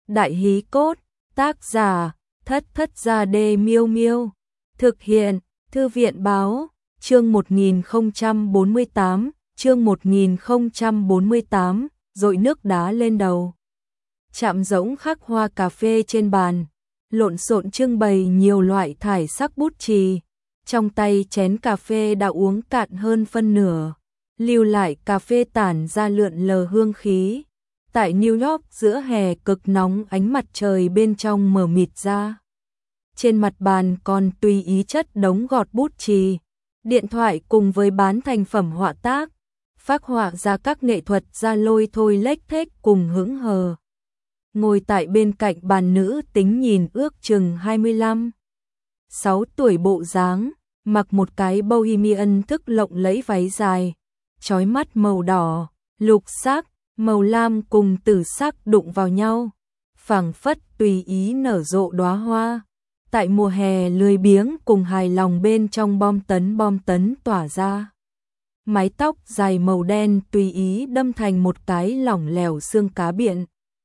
Đại hí cốt, tác giả, Thất Thất Gia Đê Miêu Miêu. Thực hiện, Thư viện báo, chương 1048, chương 1048, dội nước đá lên đầu. Chạm rỗng khắc hoa cà phê trên bàn, lộn xộn trưng bày nhiều loại thải sắc bút chì. Trong tay chén cà phê đã uống cạn hơn phân nửa, lưu lại cà phê tản ra lượn lờ hương khí. Tại New York giữa hè cực nóng, ánh mặt trời bên trong mờ mịt ra. Trên mặt bàn còn tùy ý chất đống gọt bút chì, điện thoại cùng với bán thành phẩm họa tác, phác họa ra các nghệ thuật ra lôi thôi lếch thếch cùng hững hờ. Ngồi tại bên cạnh bàn nữ tính nhìn ước chừng 25, 6 tuổi bộ dáng, mặc một cái bohemian thức lộng lẫy váy dài, chói mắt màu đỏ, lục sắc, màu lam cùng tử sắc đụng vào nhau, phảng phất tùy ý nở rộ đóa hoa. Tại mùa hè lười biếng cùng hài lòng bên trong bom tấn tỏa ra. Mái tóc dài màu đen tùy ý đâm thành một cái lỏng lẻo xương cá biển.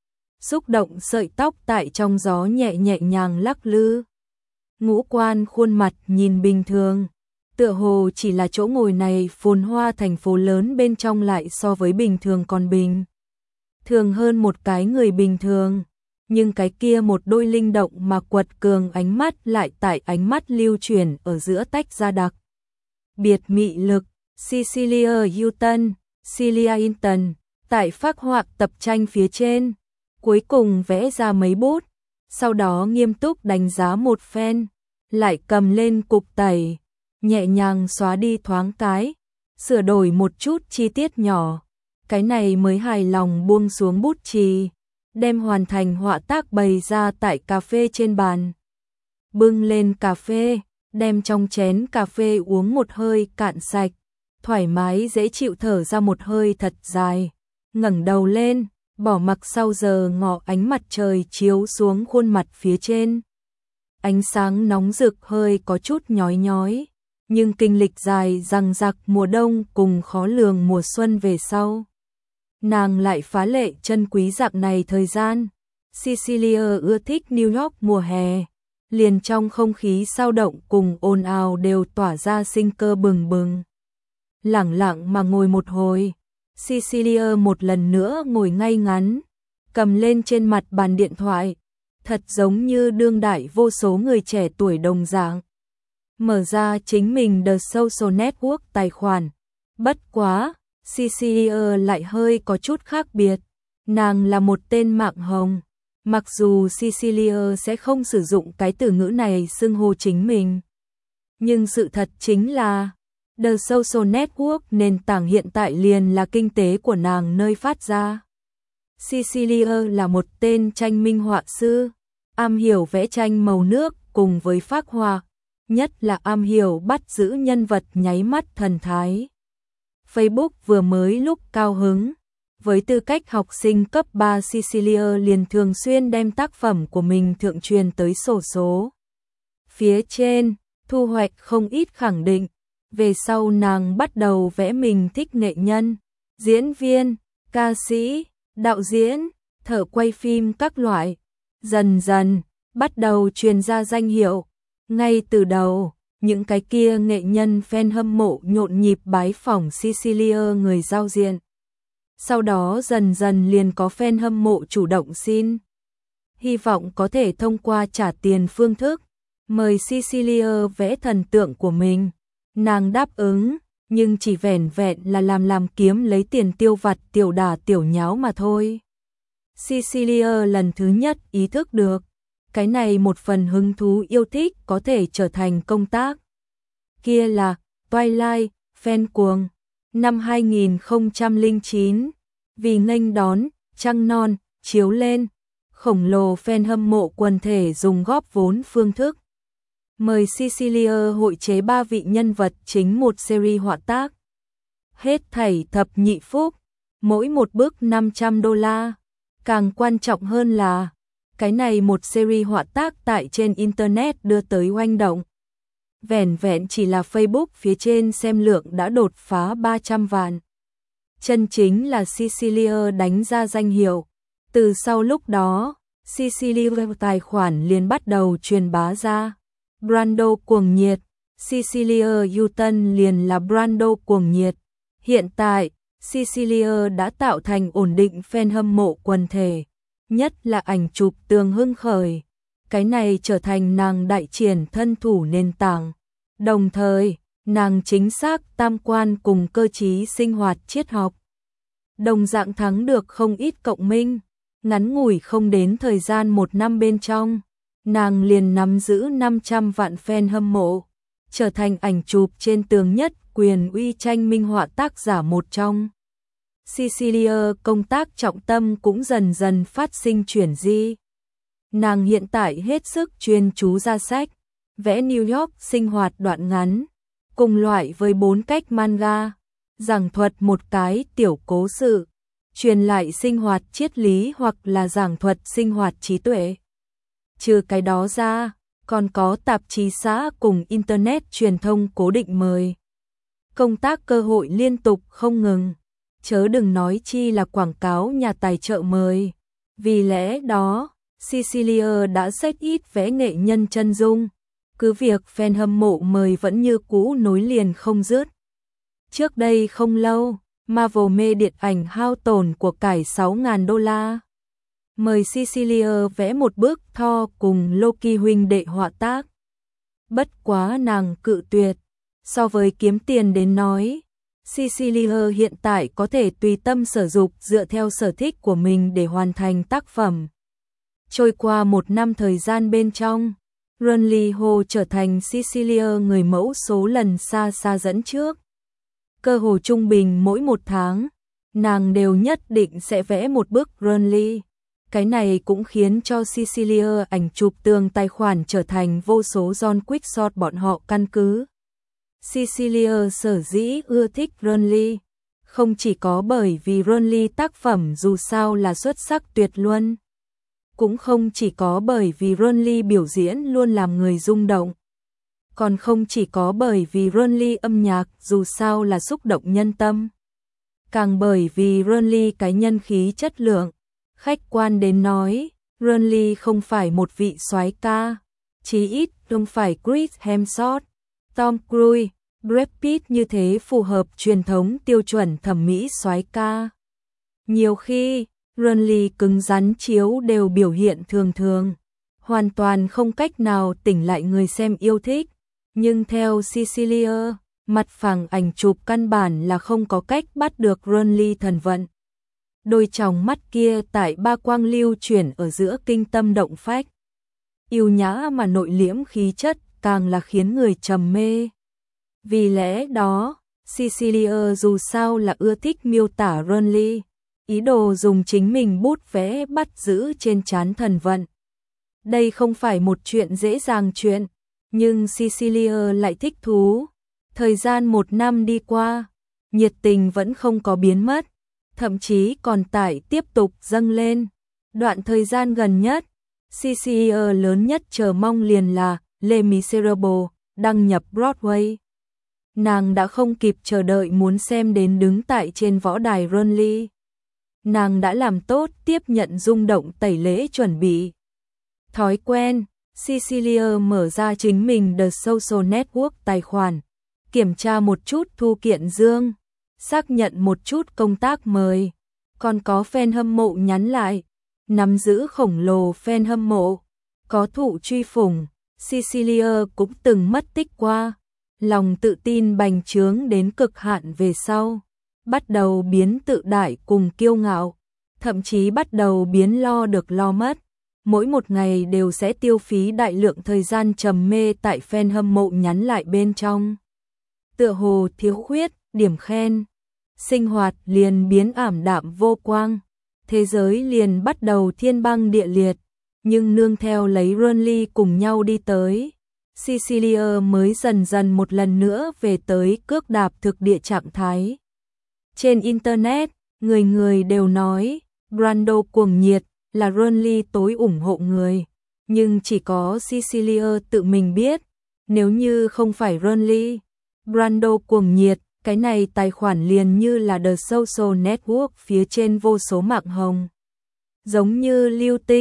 Xúc động sợi tóc tại trong gió nhẹ nhàng lắc lư. Ngũ quan khuôn mặt nhìn bình thường, tựa hồ chỉ là chỗ ngồi này phồn hoa thành phố lớn bên trong lại so với bình thường còn bình thường hơn một cái người bình thường. Nhưng cái kia một đôi linh động mà quật cường ánh mắt lại tại ánh mắt lưu chuyển ở giữa tách ra đặc biệt mị lực. Cecilia Hilton, Celia Hinton, tại phác họa tập tranh phía trên, cuối cùng vẽ ra mấy bút, sau đó nghiêm túc đánh giá một phen, lại cầm lên cục tẩy, nhẹ nhàng xóa đi thoáng cái, sửa đổi một chút chi tiết nhỏ, cái này mới hài lòng buông xuống bút chì, đem hoàn thành họa tác bày ra tại cà phê trên bàn. Bưng lên cà phê, đem trong chén cà phê uống một hơi cạn sạch, thoải mái dễ chịu thở ra một hơi thật dài, ngẩng đầu lên, bỏ mặc sau giờ ngọ ánh mặt trời chiếu xuống khuôn mặt phía trên. Ánh sáng nóng rực hơi có chút nhói nhói, nhưng kinh lịch dài dằng dặc mùa đông cùng khó lường mùa xuân về sau, nàng lại phá lệ trân quý dạng này thời gian. Cecilia ưa thích New York mùa hè, liền trong không khí sao động cùng ồn ào đều tỏa ra sinh cơ bừng bừng. Lẳng lặng mà ngồi một hồi, Cecilia một lần nữa ngồi ngay ngắn, cầm lên trên mặt bàn điện thoại, thật giống như đương đại vô số người trẻ tuổi đồng dạng. Mở ra chính mình The Social Network tài khoản. Bất quá, Cecilia lại hơi có chút khác biệt. Nàng là một tên mạng hồng. Mặc dù Cecilia sẽ không sử dụng cái từ ngữ này xưng hô chính mình, nhưng sự thật chính là The Social Network nền tảng hiện tại liền là kinh tế của nàng nơi phát ra. Cecilia là một tên tranh minh họa sư, am hiểu vẽ tranh màu nước cùng với phác họa, nhất là am hiểu bắt giữ nhân vật nháy mắt thần thái. Facebook vừa mới lúc cao hứng, với tư cách học sinh cấp 3 Cecilia liền thường xuyên đem tác phẩm của mình thượng truyền tới sổ số. Phía trên, thu hoạch không ít khẳng định, về sau nàng bắt đầu vẽ mình thích nghệ nhân, diễn viên, ca sĩ, đạo diễn, thợ quay phim các loại, dần dần bắt đầu truyền ra danh hiệu. Ngay từ đầu, những cái kia nghệ nhân fan hâm mộ nhộn nhịp bái phỏng Cecilia người giao diện. Sau đó dần dần liền có fan hâm mộ chủ động xin, hy vọng có thể thông qua trả tiền phương thức mời Cecilia vẽ thần tượng của mình. Nàng đáp ứng, nhưng chỉ vẻn vẹn là làm kiếm lấy tiền tiêu vặt tiểu đả tiểu nháo mà thôi. Cecilia lần thứ nhất ý thức được, cái này một phần hứng thú yêu thích có thể trở thành công tác. Kia là Twilight, fan cuồng. Năm 2009, vì nghênh đón trăng non chiếu lên, khổng lồ fan hâm mộ quần thể dùng góp vốn phương thức mời Cecilia hội chế 3 vị nhân vật chính một series họa tác. Hết thảy thập nhị phúc, mỗi một bức $500. Càng quan trọng hơn là, cái này một series họa tác tại trên Internet đưa tới oanh động. Vẻn vẹn chỉ là Facebook phía trên xem lượng đã đột phá 300 vạn. Chân chính là Cecilia đánh ra danh hiệu. Từ sau lúc đó, Cecilia tài khoản liền bắt đầu truyền bá ra. Brando cuồng nhiệt, Cecilia Houghton liền là Brando cuồng nhiệt. Hiện tại, Cecilia đã tạo thành ổn định fan hâm mộ quần thể, nhất là ảnh chụp tường hưng khởi. Cái này trở thành nàng đại triển thân thủ nền tảng. Đồng thời, nàng chính xác tam quan cùng cơ trí sinh hoạt triết học. Đồng dạng thắng được không ít cộng minh, ngắn ngủi không đến thời gian 1 năm bên trong, nàng liền nắm giữ 500 vạn fan hâm mộ, trở thành ảnh chụp trên tường nhất quyền uy tranh minh họa tác giả một trong. Cecilia công tác trọng tâm cũng dần dần phát sinh chuyển di. Nàng hiện tại hết sức chuyên chú ra sách, vẽ New York sinh hoạt đoạn ngắn, cùng loại với 4 cách manga, giảng thuật một cái tiểu cố sự, truyền lại sinh hoạt triết lý hoặc là giảng thuật sinh hoạt trí tuệ. Trừ cái đó ra, còn có tạp chí xã cùng Internet truyền thông cố định mời. Công tác cơ hội liên tục không ngừng, chớ đừng nói chi là quảng cáo nhà tài trợ mời. Vì lẽ đó, Cecilia đã rất ít vẽ nghệ nhân chân dung, cứ việc fan hâm mộ mời vẫn như cũ nối liền không dứt. Trước đây không lâu, Marvel mê điện ảnh hao tổn của cải $6.000. Mời Cecilia vẽ một bức Thor cùng Loki huynh đệ họa tác. Bất quá nàng cự tuyệt, so với kiếm tiền đến nói, Cecilia hiện tại có thể tùy tâm sở dục dựa theo sở thích của mình để hoàn thành tác phẩm. Trôi qua 1 năm thời gian bên trong, Runley Ho trở thành Cecilia người mẫu số lần xa xa dẫn trước. Cơ hồ trung bình mỗi 1 tháng, nàng đều nhất định sẽ vẽ một bức Runley. Cái này cũng khiến cho Cecilia ảnh chụp tường tài khoản trở thành vô số John Quickshot bọn họ căn cứ. Cecilia sở dĩ ưa thích Runley, không chỉ có bởi vì Runley tác phẩm dù sao là xuất sắc tuyệt luân, cũng không chỉ có bởi vì Runley biểu diễn luôn làm người rung động, còn không chỉ có bởi vì Runley âm nhạc dù sao là xúc động nhân tâm, càng bởi vì Runley cái nhân khí chất lượng. Khách quan đến nói, Runley không phải một vị soái ca, chí ít không phải Chris Hemsworth, Tom Cruise, Brad Pitt như thế phù hợp truyền thống tiêu chuẩn thẩm mỹ soái ca. Nhiều khi, Runley cứng rắn chiếu đều biểu hiện thường thường, hoàn toàn không cách nào tỉnh lại người xem yêu thích, nhưng theo Cecilia, mặt phẳng ảnh chụp căn bản là không có cách bắt được Runley thần vận. Đôi tròng mắt kia tại ba quang lưu chuyển ở giữa kinh tâm động phách. Yêu nhã mà nội liễm khí chất càng là khiến người trầm mê. Vì lẽ đó, Cecilia dù sao là ưa thích miêu tả Runley, ý đồ dùng chính mình bút vẽ bắt giữ trên trán thần vận. Đây không phải một chuyện dễ dàng chuyện, nhưng Cecilia lại thích thú. Thời gian 1 năm đi qua, nhiệt tình vẫn không có biến mất, thậm chí còn tải tiếp tục dâng lên. Đoạn thời gian gần nhất, Cecilia lớn nhất chờ mong liền là Les Miserables đăng nhập Broadway. Nàng đã không kịp chờ đợi muốn xem đến đứng tại trên võ đài Runley. Nàng đã làm tốt tiếp nhận rung động tẩy lễ chuẩn bị. Thói quen, Cecilia mở ra chính mình The Social Network tài khoản, kiểm tra một chút thu kiện dương, xác nhận một chút công tác mời, còn có fan hâm mộ nhắn lại, nắm giữ khổng lồ fan hâm mộ, có thụ truy phủng, Cecilia cũng từng mất tích qua, lòng tự tin bành trướng đến cực hạn về sau, bắt đầu biến tự đại cùng kiêu ngạo, thậm chí bắt đầu biến lo được lo mất, mỗi một ngày đều sẽ tiêu phí đại lượng thời gian trầm mê tại fan hâm mộ nhắn lại bên trong. Tựa hồ thiếu khuyết điểm khen, sinh hoạt liền biến ảm đạm vô quang, thế giới liền bắt đầu thiên băng địa liệt, nhưng nương theo lấy Runley cùng nhau đi tới, Cecilia mới dần dần một lần nữa về tới cước đạp thực địa trạng thái. Trên Internet, người người đều nói, Brando cuồng nhiệt là Runley tối ủng hộ người, nhưng chỉ có Cecilia tự mình biết, nếu như không phải Runley, Brando cuồng nhiệt, cái này tài khoản liền như là The Social Network phía trên vô số mạng hồng. Giống như lưu tinh,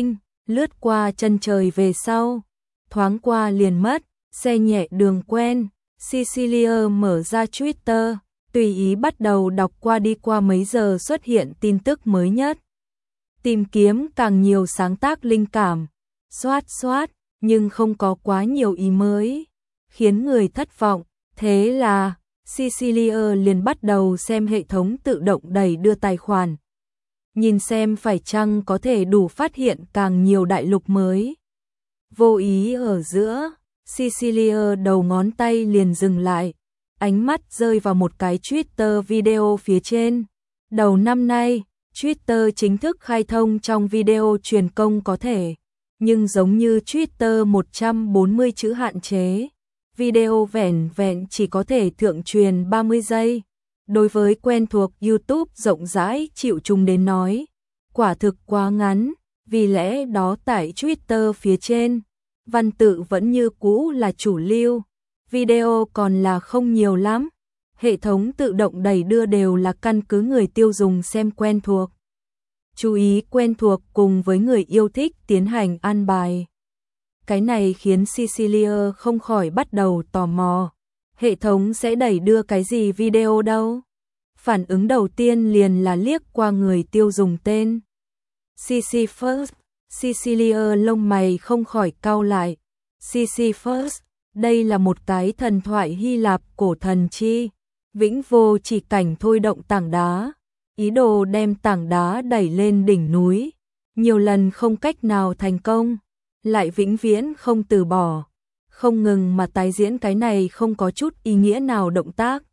lướt qua chân trời về sau, thoáng qua liền mất, xe nhẹ đường quen. Cecilia mở ra Twitter, tùy ý bắt đầu đọc qua đi qua mấy giờ xuất hiện tin tức mới nhất. Tìm kiếm càng nhiều sáng tác linh cảm, xoát, nhưng không có quá nhiều ý mới, khiến người thất vọng. Thế là Cecilia liền bắt đầu xem hệ thống tự động đẩy đưa tài khoản, nhìn xem phải chăng có thể đủ phát hiện càng nhiều đại lục mới. Vô ý ở giữa, Cecilia đầu ngón tay liền dừng lại, ánh mắt rơi vào một cái Twitter video phía trên. Đầu năm nay, Twitter chính thức khai thông trong video truyền công có thể, nhưng giống như Twitter 140 chữ hạn chế, video vẻn vẹn chỉ có thể thượng truyền 30 giây. Đối với quen thuộc YouTube rộng rãi chịu chung đến nói, quả thực quá ngắn, vì lẽ đó tại Twitter phía trên, văn tự vẫn như cũ là chủ lưu, video còn là không nhiều lắm. Hệ thống tự động đẩy đưa đều là căn cứ người tiêu dùng xem quen thuộc, chú ý quen thuộc cùng với người yêu thích tiến hành an bài. Cái này khiến Cecilia không khỏi bắt đầu tò mò, hệ thống sẽ đẩy đưa cái gì video đâu? Phản ứng đầu tiên liền là liếc qua người tiêu dùng tên CC First. Cecilia lông mày không khỏi cau lại. CC First, đây là một cái thần thoại Hy Lạp cổ thần chi, vĩnh vô chỉ cảnh thôi động tảng đá, ý đồ đem tảng đá đẩy lên đỉnh núi, nhiều lần không cách nào thành công, lại vĩnh viễn không từ bỏ, không ngừng mà tái diễn cái này không có chút ý nghĩa nào động tác.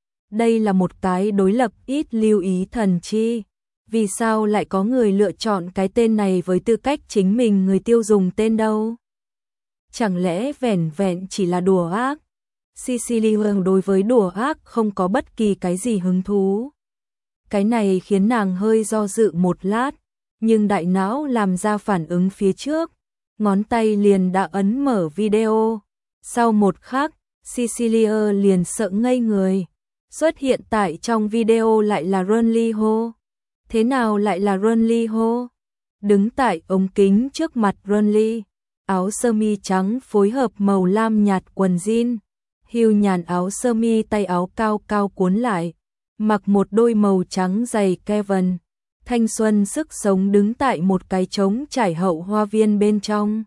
Đây là một cái đối lập ít lưu ý thần chi. Vì sao lại có người lựa chọn cái tên này với tư cách chính mình người tiêu dùng tên đâu? Chẳng lẽ vẻn vẹn chỉ là đùa ác? Cecilia đối với đùa ác không có bất kỳ cái gì hứng thú. Cái này khiến nàng hơi do dự một lát, nhưng đại não làm ra phản ứng phía trước, ngón tay liền đã ấn mở video. Sau một khắc, Cecilia liền sợ ngây người. Xuất hiện tại trong video lại là Ronly Ho. Thế nào lại là Ronly Ho? Đứng tại ống kính trước mặt Ronly, áo sơ mi trắng phối hợp màu lam nhạt quần jean, hưu nhàn áo sơ mi tay áo cao cao cuốn lại, mặc một đôi màu trắng giày Kevin, thanh xuân sức sống đứng tại một cái trống trải hậu hoa viên bên trong.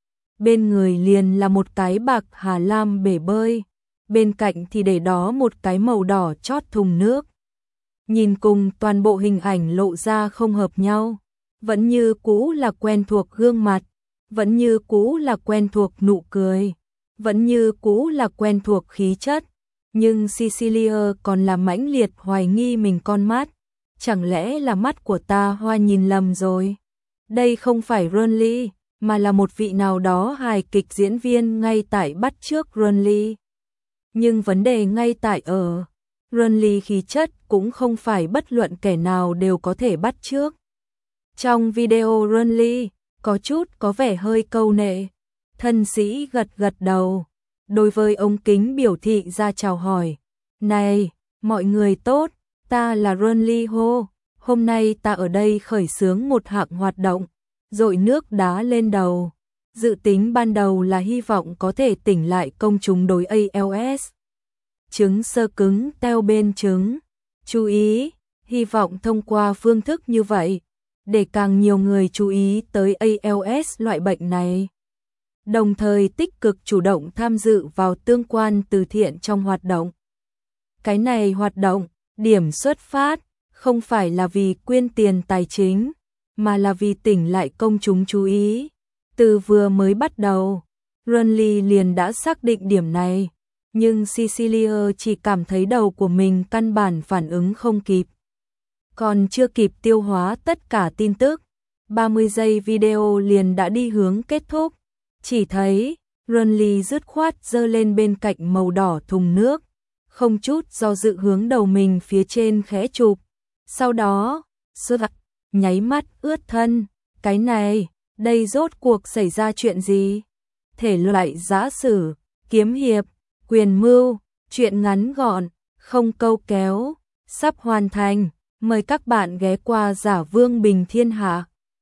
Bên người liền là một cái bạc hà lam bể bơi, bên cạnh thì để đó một cái màu đỏ chót thùng nước. Nhìn cùng toàn bộ hình ảnh lộ ra không hợp nhau, vẫn như cũ là quen thuộc gương mặt, vẫn như cũ là quen thuộc nụ cười, vẫn như cũ là quen thuộc khí chất, nhưng Cecilia còn là mãnh liệt hoài nghi mình con mắt, chẳng lẽ là mắt của ta hoa nhìn lầm rồi? Đây không phải Ronly, mà là một vị nào đó hài kịch diễn viên ngay tại bắt chước Ronly. Nhưng vấn đề ngay tại ở Ronly khí chất cũng không phải bất luận kẻ nào đều có thể bắt chước. Trong video Ronly có vẻ hơi câu nệ, thân sĩ gật gật đầu, đối với ống kính biểu thị ra chào hỏi. Này, mọi người tốt, ta là Ronly Ho, hôm nay ta ở đây khởi xướng một hạng hoạt động, dội nước đá lên đầu. Dự tính ban đầu là hy vọng có thể tỉnh lại công chúng đối ALS. Trứng sơ cứng teo bên trứng. Chú ý, hy vọng thông qua phương thức như vậy, để càng nhiều người chú ý tới ALS loại bệnh này. Đồng thời tích cực chủ động tham dự vào tương quan từ thiện trong hoạt động. Cái này hoạt động, điểm xuất phát, không phải là vì quyên tiền tài chính, mà là vì tỉnh lại công chúng chú ý. Từ vừa mới bắt đầu, Ronly liền đã xác định điểm này, nhưng Cecilia chỉ cảm thấy đầu của mình căn bản phản ứng không kịp. Còn chưa kịp tiêu hóa tất cả tin tức, 30 giây video liền đã đi hướng kết thúc. Chỉ thấy Ronly dứt khoát giơ lên bên cạnh màu đỏ thùng nước, không chút do dự hướng đầu mình phía trên khẽ chụp. Sau đó, nháy mắt ướt thân. Cái này, đây rốt cuộc xảy ra chuyện gì? Thể loại giã sử, kiếm hiệp, quyền mưu, truyện ngắn gọn, không câu kéo, sắp hoàn thành. Mời các bạn ghé qua Giả Vương Bình Thiên Hạ.